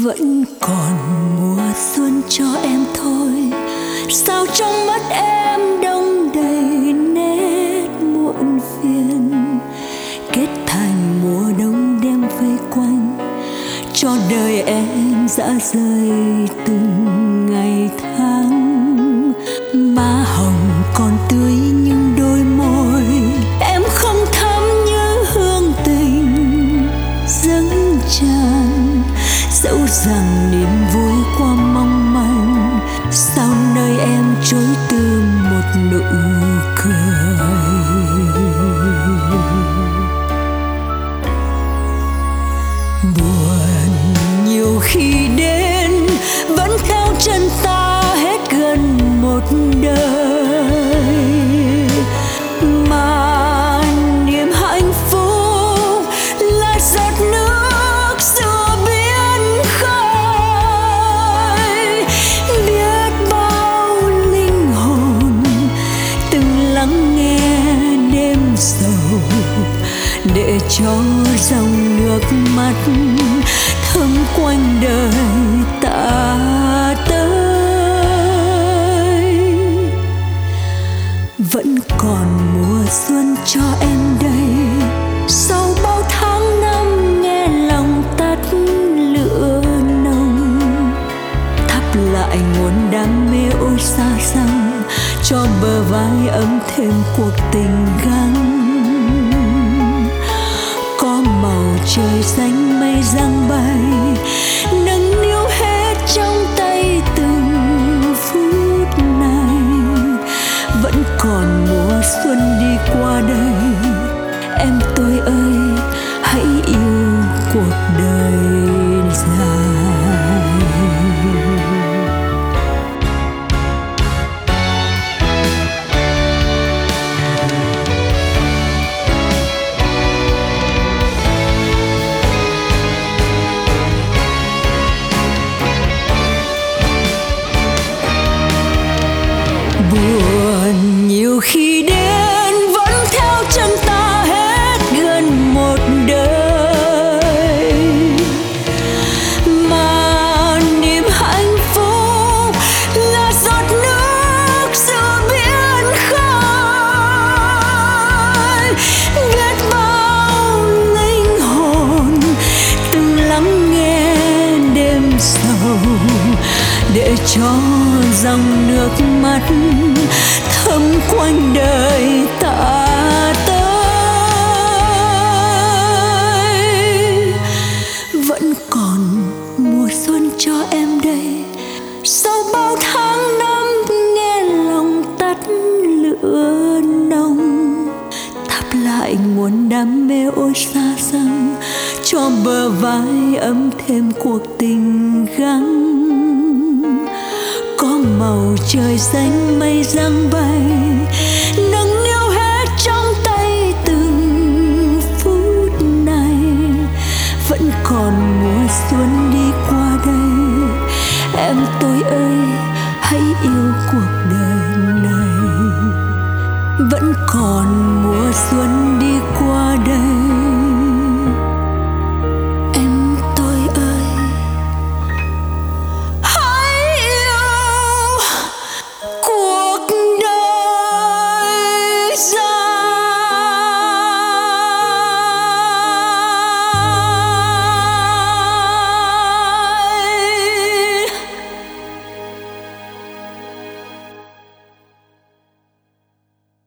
Vẫn còn mùa xuân cho em thôi, sao trong mắt em đông đầy nét muộn phiền, kết thành mùa đông đem vây quanh cho đời em dã rời từng ngày tháng. Má hồng còn tươi nhưng đôi môi em không thắm như hương tình dâng tràn, dẫu rằng niềm vui qua mong manh, sao nơi em trôi từ một nụ cười. Buồn nhiều khi đến vẫn theo chân ta hết gần một đời, mà niềm hạnh phúc là giọt nước giữa biển khơi. Biết bao linh hồn từng lắng nghe đêm sầu, để cho dòng nước mắt thấm quanh đời ta tới. Vẫn còn mùa xuân cho em đây, sau bao tháng năm nghe lòng tắt lửa nồng, thắp lại nguồn đam mê ôi xa xăm, cho bờ vai ấm thêm cuộc tình gắng. Có màu trời xanh mây giăng bay, nâng niu hết trong tay từng phút này. Vẫn còn mùa xuân đi qua đây, em tôi ơi hãy yêu cuộc đời dài. Buồn nhiều khi đến vẫn theo chân ta hết gần một đời, mà niềm hạnh phúc là giọt nước giữa biển khơi. Biết bao linh hồn từng lắng nghe đêm sầu, để cho dòng nước mắt thấm quanh đời ta tới. Vẫn còn mùa xuân cho em đây, sau bao tháng năm nghe lòng tắt lửa nồng, thắp lại nguồn đam mê ôi xa xăm, cho bờ vai ấm thêm cuộc tình gắng. Có màu trời xanh mây giăng bay, nâng niu hết trong tay từng phút này. Vẫn còn mùa xuân đi qua đây, em tôi ơi hãy yêu cuộc đời này. Vẫn còn mùa xuân đi qua đây,